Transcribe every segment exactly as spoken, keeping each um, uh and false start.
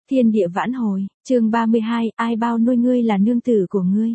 Thiên địa vãn hồi, chương ba mươi hai, ai bao nuôi ngươi là nương tử của ngươi.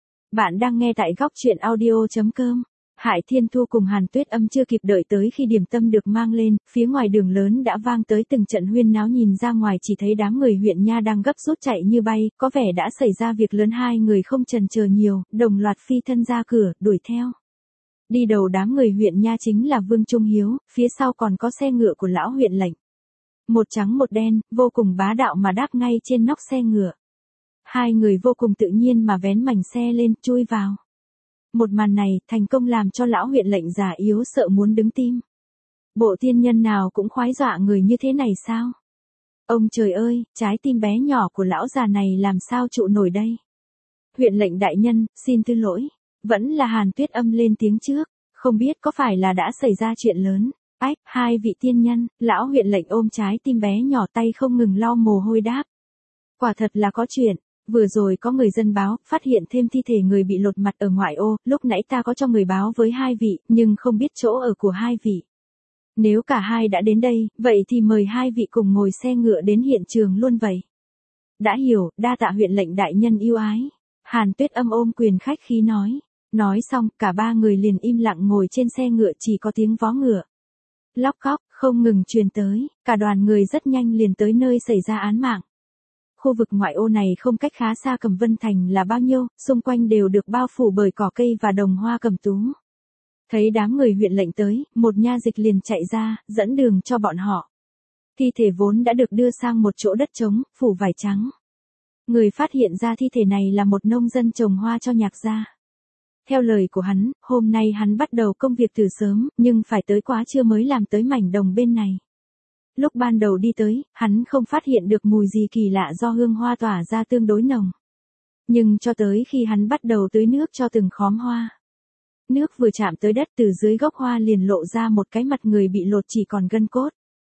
Bạn đang nghe tại góc truyện audio.com. Hải Thiên Thu cùng Hàn Tuyết Âm chưa kịp đợi tới khi điểm tâm được mang lên, phía ngoài đường lớn đã vang tới từng trận huyên náo, nhìn ra ngoài chỉ thấy đám người huyện Nha đang gấp rút chạy như bay, có vẻ đã xảy ra việc lớn, hai người không chần chờ nhiều, đồng loạt phi thân ra cửa, đuổi theo. Đi đầu đám người huyện Nha chính là Vương Trung Hiếu, phía sau còn có xe ngựa của lão huyện lệnh. Một trắng một đen, vô cùng bá đạo mà đáp ngay trên nóc xe ngựa. Hai người vô cùng tự nhiên mà vén mảnh xe lên, chui vào. Một màn này, thành công làm cho lão huyện lệnh già yếu sợ muốn đứng tim. Bộ tiên nhân nào cũng khoái dọa người như thế này sao? Ông trời ơi, trái tim bé nhỏ của lão già này làm sao trụ nổi đây? Huyện lệnh đại nhân, xin thứ lỗi. Vẫn là Hàn Tuyết Âm lên tiếng trước, không biết có phải là đã xảy ra chuyện lớn. Ách, hai vị tiên nhân, lão huyện lệnh ôm trái tim bé nhỏ, tay không ngừng lau mồ hôi đáp. Quả thật là có chuyện, vừa rồi có người dân báo, phát hiện thêm thi thể người bị lột mặt ở ngoại ô, lúc nãy ta có cho người báo với hai vị, nhưng không biết chỗ ở của hai vị. Nếu cả hai đã đến đây, vậy thì mời hai vị cùng ngồi xe ngựa đến hiện trường luôn vậy. Đã hiểu, đa tạ huyện lệnh đại nhân yêu ái. Hàn Tuyết Âm ôm quyền khách khí nói. Nói xong, cả ba người liền im lặng ngồi trên xe ngựa, chỉ có tiếng vó ngựa lóc cóc không ngừng truyền tới, cả đoàn người rất nhanh liền tới nơi xảy ra án mạng. Khu vực ngoại ô này không cách khá xa Cẩm Vân Thành là bao nhiêu, xung quanh đều được bao phủ bởi cỏ cây và đồng hoa cẩm tú. Thấy đám người huyện lệnh tới, một nha dịch liền chạy ra, dẫn đường cho bọn họ. Thi thể vốn đã được đưa sang một chỗ đất trống, phủ vải trắng. Người phát hiện ra thi thể này là một nông dân trồng hoa cho Nhạc gia. Theo lời của hắn, hôm nay hắn bắt đầu công việc từ sớm, nhưng phải tới quá trưa mới làm tới mảnh đồng bên này. Lúc ban đầu đi tới, hắn không phát hiện được mùi gì kỳ lạ do hương hoa tỏa ra tương đối nồng. Nhưng cho tới khi hắn bắt đầu tưới nước cho từng khóm hoa. Nước vừa chạm tới đất, từ dưới gốc hoa liền lộ ra một cái mặt người bị lột chỉ còn gân cốt.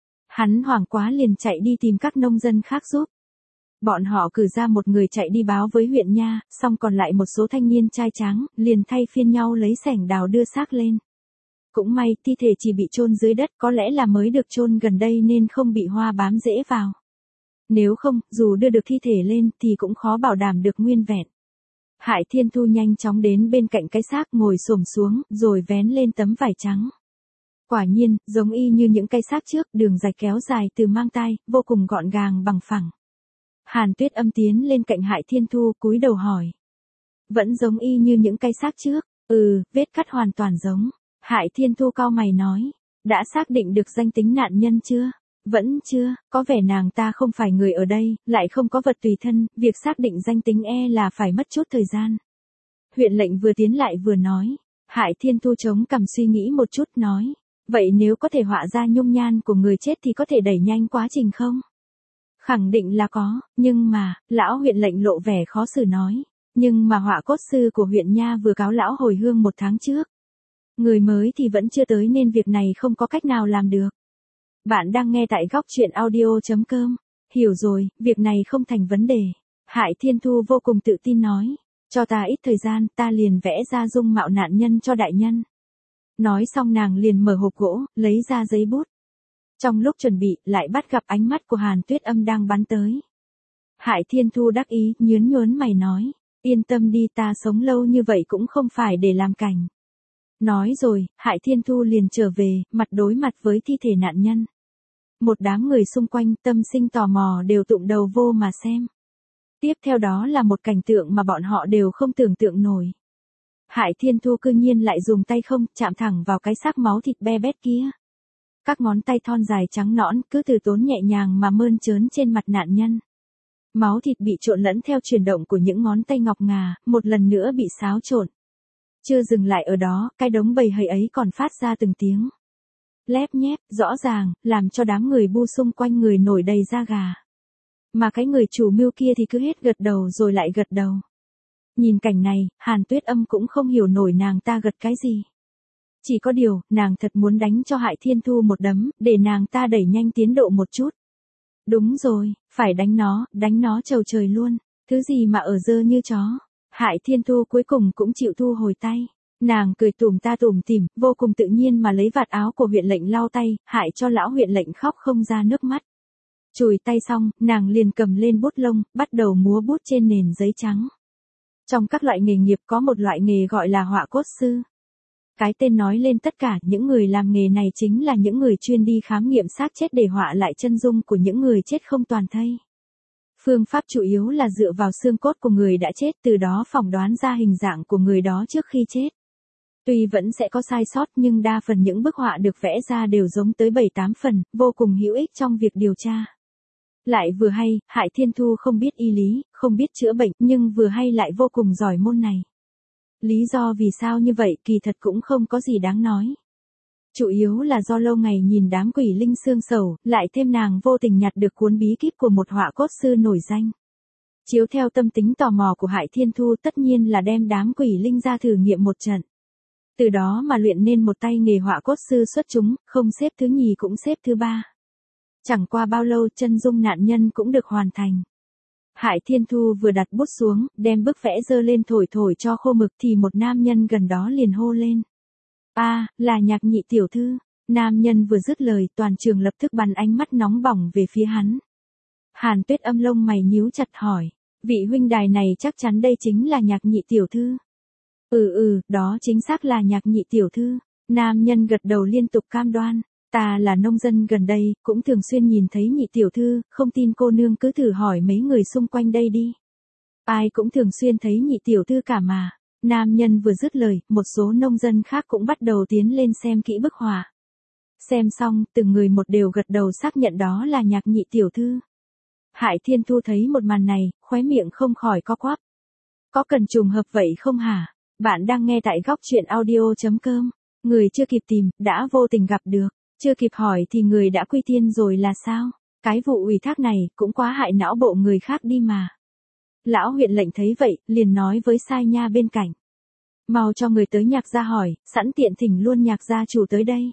Hắn hoảng quá liền chạy đi tìm các nông dân khác giúp. Bọn họ cử ra một người chạy đi báo với huyện Nha, xong còn lại một số thanh niên trai tráng, liền thay phiên nhau lấy xẻng đào đưa xác lên. Cũng may, thi thể chỉ bị chôn dưới đất, có lẽ là mới được chôn gần đây nên không bị hoa bám rễ vào. Nếu không, dù đưa được thi thể lên thì cũng khó bảo đảm được nguyên vẹn. Hải Thiên Thu nhanh chóng đến bên cạnh cái xác, ngồi xổm xuống, rồi vén lên tấm vải trắng. Quả nhiên, giống y như những cái xác trước, đường rạch kéo dài từ mang tai, vô cùng gọn gàng bằng phẳng. Hàn Tuyết Âm tiến lên cạnh Hải Thiên Thu, cúi đầu hỏi. Vẫn giống y như những cái xác trước, ừ, vết cắt hoàn toàn giống. Hải Thiên Thu cau mày nói, đã xác định được danh tính nạn nhân chưa? Vẫn chưa, có vẻ nàng ta không phải người ở đây, lại không có vật tùy thân, việc xác định danh tính e là phải mất chút thời gian. Huyện lệnh vừa tiến lại vừa nói. Hải Thiên Thu chống cằm suy nghĩ một chút nói, vậy nếu có thể họa ra nhung nhan của người chết thì có thể đẩy nhanh quá trình không? Khẳng định là có, nhưng mà, lão huyện lệnh lộ vẻ khó xử nói, nhưng mà họa cốt sư của huyện Nha vừa cáo lão hồi hương một tháng trước. Người mới thì vẫn chưa tới nên việc này không có cách nào làm được. Bạn đang nghe tại góc truyện audio.com. Hiểu rồi, việc này không thành vấn đề. Hải Thiên Thu vô cùng tự tin nói, cho ta ít thời gian, ta liền vẽ ra dung mạo nạn nhân cho đại nhân. Nói xong nàng liền mở hộp gỗ, lấy ra giấy bút. Trong lúc chuẩn bị, lại bắt gặp ánh mắt của Hàn Tuyết Âm đang bắn tới. Hải Thiên Thu đắc ý, nhướn nhướn mày nói, yên tâm đi, ta sống lâu như vậy cũng không phải để làm cảnh. Nói rồi, Hải Thiên Thu liền trở về, mặt đối mặt với thi thể nạn nhân. Một đám người xung quanh, tâm sinh tò mò đều tụng đầu vô mà xem. Tiếp theo đó là một cảnh tượng mà bọn họ đều không tưởng tượng nổi. Hải Thiên Thu cư nhiên lại dùng tay không, chạm thẳng vào cái xác máu thịt be bét kia. Các ngón tay thon dài trắng nõn, cứ từ tốn nhẹ nhàng mà mơn trớn trên mặt nạn nhân. Máu thịt bị trộn lẫn theo chuyển động của những ngón tay ngọc ngà, một lần nữa bị xáo trộn. Chưa dừng lại ở đó, cái đống bầy hầy ấy còn phát ra từng tiếng lép nhép, rõ ràng, làm cho đám người bu xung quanh người nổi đầy da gà. Mà cái người chủ mưu kia thì cứ hết gật đầu rồi lại gật đầu. Nhìn cảnh này, Hàn Tuyết Âm cũng không hiểu nổi nàng ta gật cái gì. Chỉ có điều, nàng thật muốn đánh cho Hải Thiên Thu một đấm, để nàng ta đẩy nhanh tiến độ một chút. Đúng rồi, phải đánh nó, đánh nó trầu trời luôn, thứ gì mà ở dơ như chó. Hải Thiên Thu cuối cùng cũng chịu thu hồi tay. Nàng cười tủm ta tủm tỉm, vô cùng tự nhiên mà lấy vạt áo của huyện lệnh lau tay, hại cho lão huyện lệnh khóc không ra nước mắt. Chùi tay xong, nàng liền cầm lên bút lông, bắt đầu múa bút trên nền giấy trắng. Trong các loại nghề nghiệp có một loại nghề gọi là họa cốt sư. Cái tên nói lên tất cả, những người làm nghề này chính là những người chuyên đi khám nghiệm xác chết để họa lại chân dung của những người chết không toàn thây. Phương pháp chủ yếu là dựa vào xương cốt của người đã chết, từ đó phỏng đoán ra hình dạng của người đó trước khi chết. Tuy vẫn sẽ có sai sót nhưng đa phần những bức họa được vẽ ra đều giống tới bảy tám phần, vô cùng hữu ích trong việc điều tra. Lại vừa hay, Hải Thiên Thu không biết y lý, không biết chữa bệnh, nhưng vừa hay lại vô cùng giỏi môn này. Lý do vì sao như vậy kỳ thật cũng không có gì đáng nói. Chủ yếu là do lâu ngày nhìn đám quỷ linh xương sầu, lại thêm nàng vô tình nhặt được cuốn bí kíp của một họa cốt sư nổi danh. Chiếu theo tâm tính tò mò của Hải Thiên Thu tất nhiên là đem đám quỷ linh ra thử nghiệm một trận. Từ đó mà luyện nên một tay nghề họa cốt sư xuất chúng, không xếp thứ nhì cũng xếp thứ ba. Chẳng qua bao lâu chân dung nạn nhân cũng được hoàn thành. Hải Thiên Thu vừa đặt bút xuống, đem bức vẽ dơ lên thổi thổi cho khô mực thì một nam nhân gần đó liền hô lên. A, à, là Nhạc Nhị tiểu thư. Nam nhân vừa dứt lời, toàn trường lập tức bắn ánh mắt nóng bỏng về phía hắn. Hàn Tuyết âm lông mày nhíu chặt hỏi, vị huynh đài này chắc chắn đây chính là Nhạc Nhị tiểu thư. Ừ ừ, đó chính xác là Nhạc Nhị tiểu thư. Nam nhân gật đầu liên tục cam đoan. Ta là nông dân gần đây, cũng thường xuyên nhìn thấy Nhị tiểu thư, không tin cô nương cứ thử hỏi mấy người xung quanh đây đi. Ai cũng thường xuyên thấy Nhị tiểu thư cả mà. Nam nhân vừa dứt lời, một số nông dân khác cũng bắt đầu tiến lên xem kỹ bức họa. Xem xong, từng người một đều gật đầu xác nhận đó là Nhạc Nhị tiểu thư. Hải Thiên Thu thấy một màn này, khóe miệng không khỏi co quắp. Có cần trùng hợp vậy không hả? Bạn đang nghe tại góc truyện audio chấm com. Người chưa kịp tìm, đã vô tình gặp được. Chưa kịp hỏi thì người đã quy tiên rồi là sao? Cái vụ ủy thác này cũng quá hại não bộ người khác đi mà. Lão huyện lệnh thấy vậy, liền nói với Sai Nha bên cạnh. Mau cho người tới Nhạc gia hỏi, sẵn tiện thỉnh luôn Nhạc gia chủ tới đây.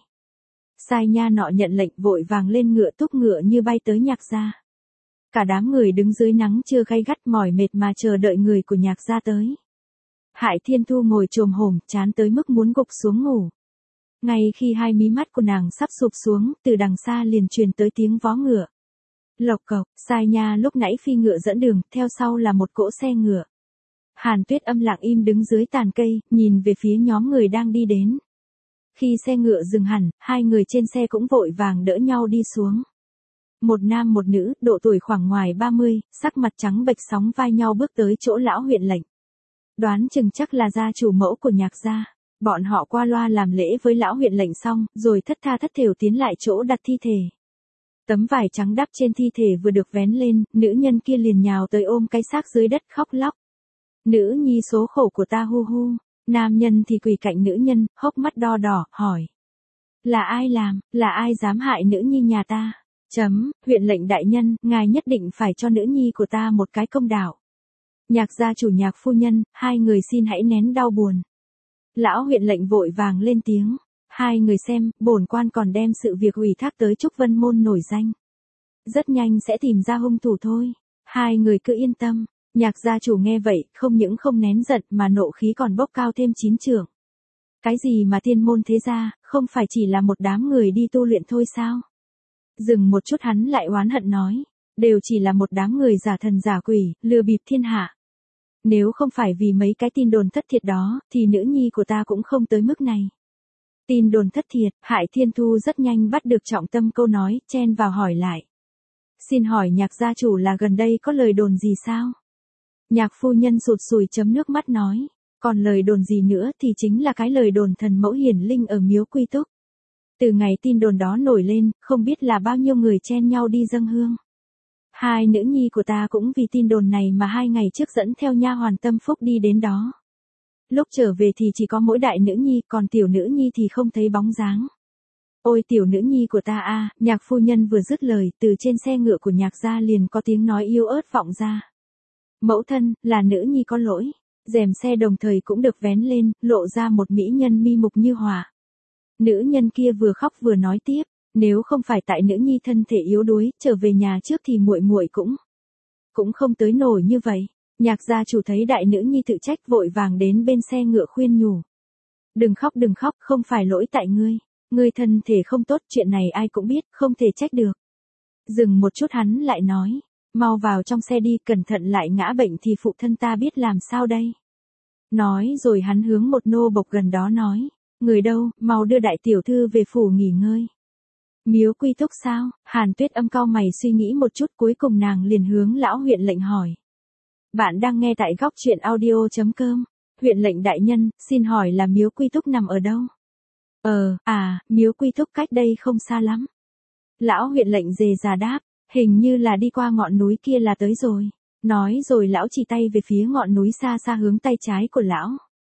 Sai Nha nọ nhận lệnh vội vàng lên ngựa thúc ngựa như bay tới Nhạc gia. Cả đám người đứng dưới nắng trưa gay gắt mỏi mệt mà chờ đợi người của Nhạc gia tới. Hải Thiên Thu ngồi chồm hổm, chán tới mức muốn gục xuống ngủ. Ngay khi hai mí mắt của nàng sắp sụp xuống, từ đằng xa liền truyền tới tiếng vó ngựa. Lộc cộc, Sai Nha lúc nãy phi ngựa dẫn đường, theo sau là một cỗ xe ngựa. Hàn Tuyết âm lặng im đứng dưới tàn cây, nhìn về phía nhóm người đang đi đến. Khi xe ngựa dừng hẳn, hai người trên xe cũng vội vàng đỡ nhau đi xuống. Một nam một nữ, độ tuổi khoảng ngoài ba mươi, sắc mặt trắng bệch sóng vai nhau bước tới chỗ lão huyện lệnh. Đoán chừng chắc là gia chủ mẫu của Nhạc gia. Bọn họ qua loa làm lễ với lão huyện lệnh xong, rồi thất tha thất thểu tiến lại chỗ đặt thi thể. Tấm vải trắng đắp trên thi thể vừa được vén lên, nữ nhân kia liền nhào tới ôm cái xác dưới đất khóc lóc. Nữ nhi số khổ của ta hu hu. Nam nhân thì quỳ cạnh nữ nhân, hốc mắt đo đỏ, hỏi. Là ai làm, là ai dám hại nữ nhi nhà ta? Chấm, huyện lệnh đại nhân, ngài nhất định phải cho nữ nhi của ta một cái công đạo. Nhạc gia chủ Nhạc phu nhân, hai người xin hãy nén đau buồn. Lão huyện lệnh vội vàng lên tiếng. Hai người xem, bổn quan còn đem sự việc ủy thác tới Trúc Vân Môn nổi danh. Rất nhanh sẽ tìm ra hung thủ thôi. Hai người cứ yên tâm. Nhạc gia chủ nghe vậy, không những không nén giận mà nộ khí còn bốc cao thêm chín trượng. Cái gì mà tiên môn thế gia, không phải chỉ là một đám người đi tu luyện thôi sao? Dừng một chút hắn lại oán hận nói. Đều chỉ là một đám người giả thần giả quỷ, lừa bịp thiên hạ. Nếu không phải vì mấy cái tin đồn thất thiệt đó, thì nữ nhi của ta cũng không tới mức này. Tin đồn thất thiệt, Hải Thiên Thu rất nhanh bắt được trọng tâm câu nói, chen vào hỏi lại. Xin hỏi Nhạc gia chủ là gần đây có lời đồn gì sao? Nhạc phu nhân sụt sùi chấm nước mắt nói. Còn lời đồn gì nữa thì chính là cái lời đồn thần mẫu hiển linh ở miếu Quy Túc. Từ ngày tin đồn đó nổi lên, không biết là bao nhiêu người chen nhau đi dâng hương. Hai nữ nhi của ta cũng vì tin đồn này mà hai ngày trước dẫn theo nha hoàn Tâm Phúc đi đến đó. Lúc trở về thì chỉ có mỗi đại nữ nhi, còn tiểu nữ nhi thì không thấy bóng dáng. Ôi tiểu nữ nhi của ta a, Nhạc phu nhân vừa dứt lời, từ trên xe ngựa của Nhạc gia liền có tiếng nói yếu ớt vọng ra. Mẫu thân, là nữ nhi có lỗi. Rèm xe đồng thời cũng được vén lên, lộ ra một mỹ nhân mi mục như hỏa. Nữ nhân kia vừa khóc vừa nói tiếp, nếu không phải tại nữ nhi thân thể yếu đuối, trở về nhà trước thì muội muội cũng cũng không tới nổi như vậy. Nhạc gia chủ thấy đại nữ nhi tự trách vội vàng đến bên xe ngựa khuyên nhủ. Đừng khóc đừng khóc, không phải lỗi tại ngươi. Ngươi thân thể không tốt, chuyện này ai cũng biết, không thể trách được. Dừng một chút hắn lại nói, mau vào trong xe đi, cẩn thận lại ngã bệnh thì phụ thân ta biết làm sao đây. Nói rồi hắn hướng một nô bộc gần đó nói, người đâu, mau đưa đại tiểu thư về phủ nghỉ ngơi. Miếu Quy Túc sao? Hàn Tuyết Âm cau mày suy nghĩ một chút, cuối cùng nàng liền hướng lão huyện lệnh hỏi. Bạn đang nghe tại góc truyện audio.com. Huyện lệnh đại nhân, xin hỏi là Miếu Quy Túc nằm ở đâu? Ờ, à, Miếu Quy Túc cách đây không xa lắm. Lão huyện lệnh dề già đáp, hình như là đi qua ngọn núi kia là tới rồi. Nói rồi lão chỉ tay về phía ngọn núi xa xa hướng tay trái của lão.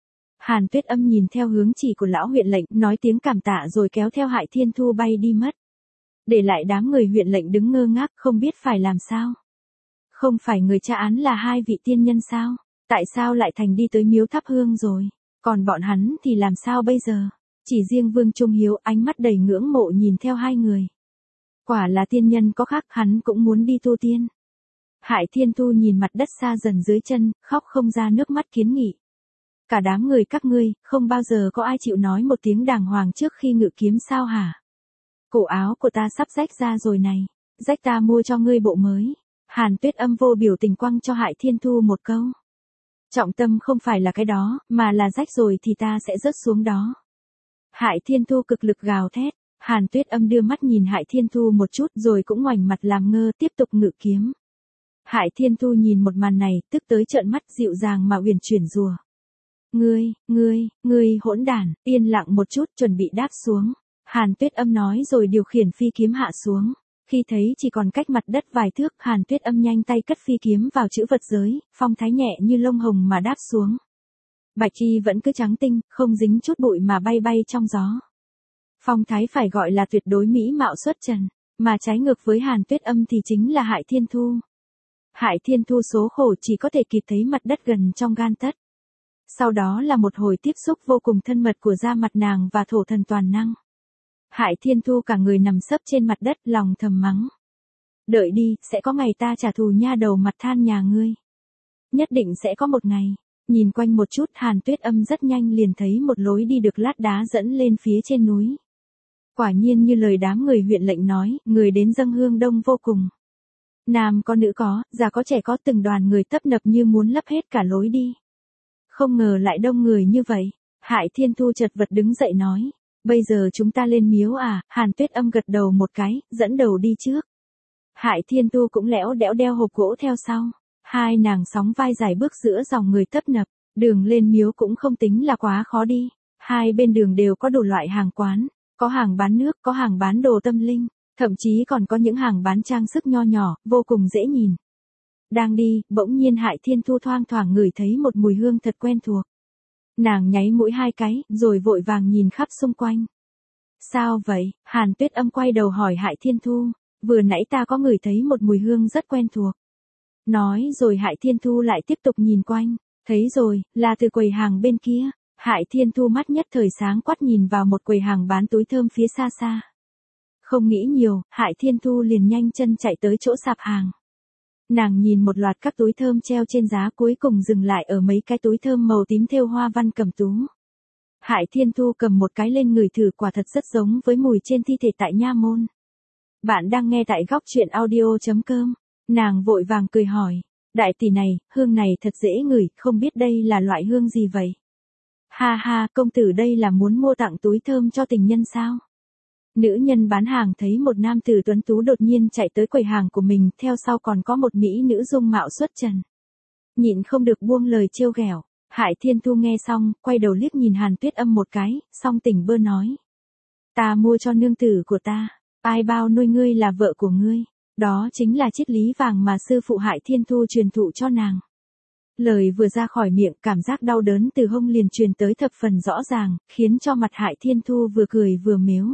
Hàn Tuyết Âm nhìn theo hướng chỉ của lão huyện lệnh, nói tiếng cảm tạ rồi kéo theo Hải Thiên Thu bay đi mất. Để lại đám người huyện lệnh đứng ngơ ngác không biết phải làm sao. Không phải người tra án là hai vị tiên nhân sao? Tại sao lại thành đi tới miếu thắp hương rồi? Còn bọn hắn thì làm sao bây giờ? Chỉ riêng Vương Trung Hiếu ánh mắt đầy ngưỡng mộ nhìn theo hai người. Quả là tiên nhân có khác, hắn cũng muốn đi tu tiên. Hải Thiên Thu nhìn mặt đất xa dần dưới chân, khóc không ra nước mắt kiến nghị. Cả đám người các ngươi, không bao giờ có ai chịu nói một tiếng đàng hoàng trước khi ngự kiếm sao hả? Cổ áo của ta sắp rách ra rồi này, rách ta mua cho ngươi bộ mới. Hàn Tuyết Âm vô biểu tình quăng cho Hải Thiên Thu một câu. Trọng tâm không phải là cái đó, mà là rách rồi thì ta sẽ rớt xuống đó. Hải Thiên Thu cực lực gào thét, Hàn Tuyết Âm đưa mắt nhìn Hải Thiên Thu một chút rồi cũng ngoảnh mặt làm ngơ tiếp tục ngự kiếm. Hải Thiên Thu nhìn một màn này, tức tới trợn mắt dịu dàng mà uyển chuyển rùa. Ngươi, ngươi, ngươi hỗn đản, yên lặng một chút chuẩn bị đáp xuống. Hàn Tuyết Âm nói rồi điều khiển phi kiếm hạ xuống. Khi thấy chỉ còn cách mặt đất vài thước, Hàn Tuyết Âm nhanh tay cất phi kiếm vào chữ vật giới, phong thái nhẹ như lông hồng mà đáp xuống. Bạch y vẫn cứ trắng tinh, không dính chút bụi mà bay bay trong gió. Phong thái phải gọi là tuyệt đối mỹ mạo xuất trần, mà trái ngược với Hàn Tuyết Âm thì chính là Hải Thiên Thu. Hải Thiên Thu số khổ chỉ có thể kịp thấy mặt đất gần trong gan tấc. Sau đó là một hồi tiếp xúc vô cùng thân mật của da mặt nàng và thổ thần toàn năng. Hải Thiên Thu cả người nằm sấp trên mặt đất, lòng thầm mắng. Đợi đi, sẽ có ngày ta trả thù nha đầu mặt than nhà ngươi. Nhất định sẽ có một ngày. Nhìn quanh một chút, Hàn Tuyết Âm rất nhanh liền thấy một lối đi được lát đá dẫn lên phía trên núi. Quả nhiên như lời đám người huyện lệnh nói, người đến dâng hương đông vô cùng. Nam có nữ có, già có trẻ có, từng đoàn người tấp nập như muốn lấp hết cả lối đi. Không ngờ lại đông người như vậy. Hải Thiên Thu chật vật đứng dậy nói. Bây giờ chúng ta lên miếu à? Hàn Tuyết Âm gật đầu một cái, dẫn đầu đi trước. Hải Thiên Thu cũng lẽo đẽo đeo hộp gỗ theo sau. Hai nàng sóng vai dài bước giữa dòng người tấp nập. Đường lên miếu cũng không tính là quá khó đi. Hai bên đường đều có đủ loại hàng quán. Có hàng bán nước, có hàng bán đồ tâm linh. Thậm chí còn có những hàng bán trang sức nho nhỏ, vô cùng dễ nhìn. Đang đi, bỗng nhiên Hải Thiên Thu thoang thoảng ngửi thấy một mùi hương thật quen thuộc. Nàng nháy mũi hai cái, rồi vội vàng nhìn khắp xung quanh. Sao vậy? Hàn Tuyết Âm quay đầu hỏi Hải Thiên Thu. Vừa nãy ta có ngửi thấy một mùi hương rất quen thuộc. Nói rồi Hải Thiên Thu lại tiếp tục nhìn quanh. Thấy rồi, là từ quầy hàng bên kia. Hải Thiên Thu mắt nhất thời sáng quát nhìn vào một quầy hàng bán túi thơm phía xa xa. Không nghĩ nhiều, Hải Thiên Thu liền nhanh chân chạy tới chỗ sạp hàng. Nàng nhìn một loạt các túi thơm treo trên giá, cuối cùng dừng lại ở mấy cái túi thơm màu tím thêu hoa văn cẩm tú. Hải Thiên Thu cầm một cái lên ngửi thử, quả thật rất giống với mùi trên thi thể tại nha môn. Bạn đang nghe tại góc truyện audio.com. Nàng vội vàng cười hỏi. Đại tỷ này, hương này thật dễ ngửi, không biết đây là loại hương gì vậy? Ha ha, công tử đây là muốn mua tặng túi thơm cho tình nhân sao? Nữ nhân bán hàng thấy một nam tử tuấn tú đột nhiên chạy tới quầy hàng của mình, theo sau còn có một mỹ nữ dung mạo xuất trần. Nhịn không được buông lời trêu ghẹo. Hải Thiên Thu nghe xong, quay đầu liếc nhìn Hàn Tuyết Âm một cái, song tỉnh bơ nói. Ta mua cho nương tử của ta, ai bao nuôi ngươi là vợ của ngươi. Đó chính là triết lý vàng mà sư phụ Hải Thiên Thu truyền thụ cho nàng. Lời vừa ra khỏi miệng, cảm giác đau đớn từ hông liền truyền tới thập phần rõ ràng, khiến cho mặt Hải Thiên Thu vừa cười vừa mếu.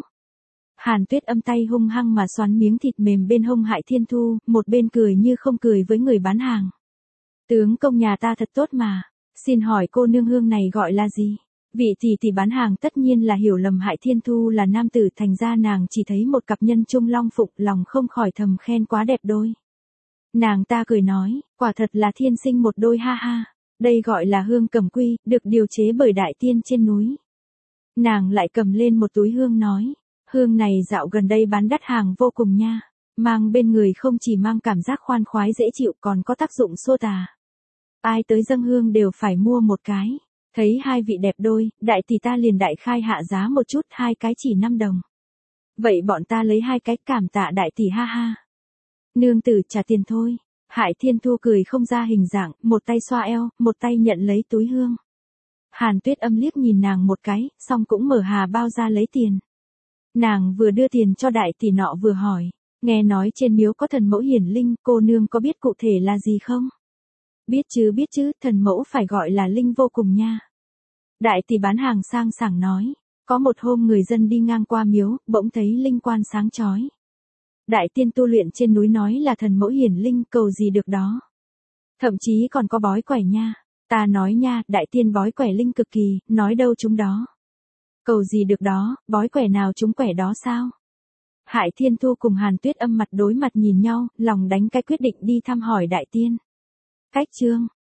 Hàn Tuyết Âm tay hung hăng mà xoắn miếng thịt mềm bên hông Hải Thiên Thu, một bên cười như không cười với người bán hàng. Tướng công nhà ta thật tốt mà, xin hỏi cô nương hương này gọi là gì? Vị tỷ tỷ bán hàng tất nhiên là hiểu lầm Hải Thiên Thu là nam tử, thành ra nàng chỉ thấy một cặp nhân trung long phụng, lòng không khỏi thầm khen quá đẹp đôi. Nàng ta cười nói, quả thật là thiên sinh một đôi ha ha, đây gọi là hương cẩm quy, được điều chế bởi đại tiên trên núi. Nàng lại cầm lên một túi hương nói, hương này dạo gần đây bán đắt hàng vô cùng nha, mang bên người không chỉ mang cảm giác khoan khoái dễ chịu còn có tác dụng xua tà. Ai tới dâng hương đều phải mua một cái. Thấy hai vị đẹp đôi, đại tỷ ta liền đại khai hạ giá một chút, hai cái chỉ năm đồng. Vậy bọn ta lấy hai cái, cảm tạ đại tỷ ha ha. Nương tử trả tiền thôi. Hải Thiên Thu cười không ra hình dạng, một tay xoa eo, một tay nhận lấy túi hương. Hàn Tuyết Âm liếc nhìn nàng một cái, xong cũng mở hà bao ra lấy tiền. Nàng vừa đưa tiền cho đại tỷ nọ vừa hỏi, nghe nói trên miếu có thần mẫu hiển linh, cô nương có biết cụ thể là gì không? Biết chứ biết chứ, thần mẫu phải gọi là linh vô cùng nha. Đại tỷ bán hàng sang sảng nói, có một hôm người dân đi ngang qua miếu, bỗng thấy linh quan sáng chói. Đại tiên tu luyện trên núi nói là thần mẫu hiển linh, cầu gì được đó. Thậm chí còn có bói quẻ nha. Ta nói nha, đại tiên bói quẻ linh cực kỳ, nói đâu chúng đó. Cầu gì được đó, bói quẻ nào chúng quẻ đó sao? Hải Thiên Thu cùng Hàn Tuyết Âm mặt đối mặt nhìn nhau, lòng đánh cái quyết định đi thăm hỏi đại tiên. Cách chương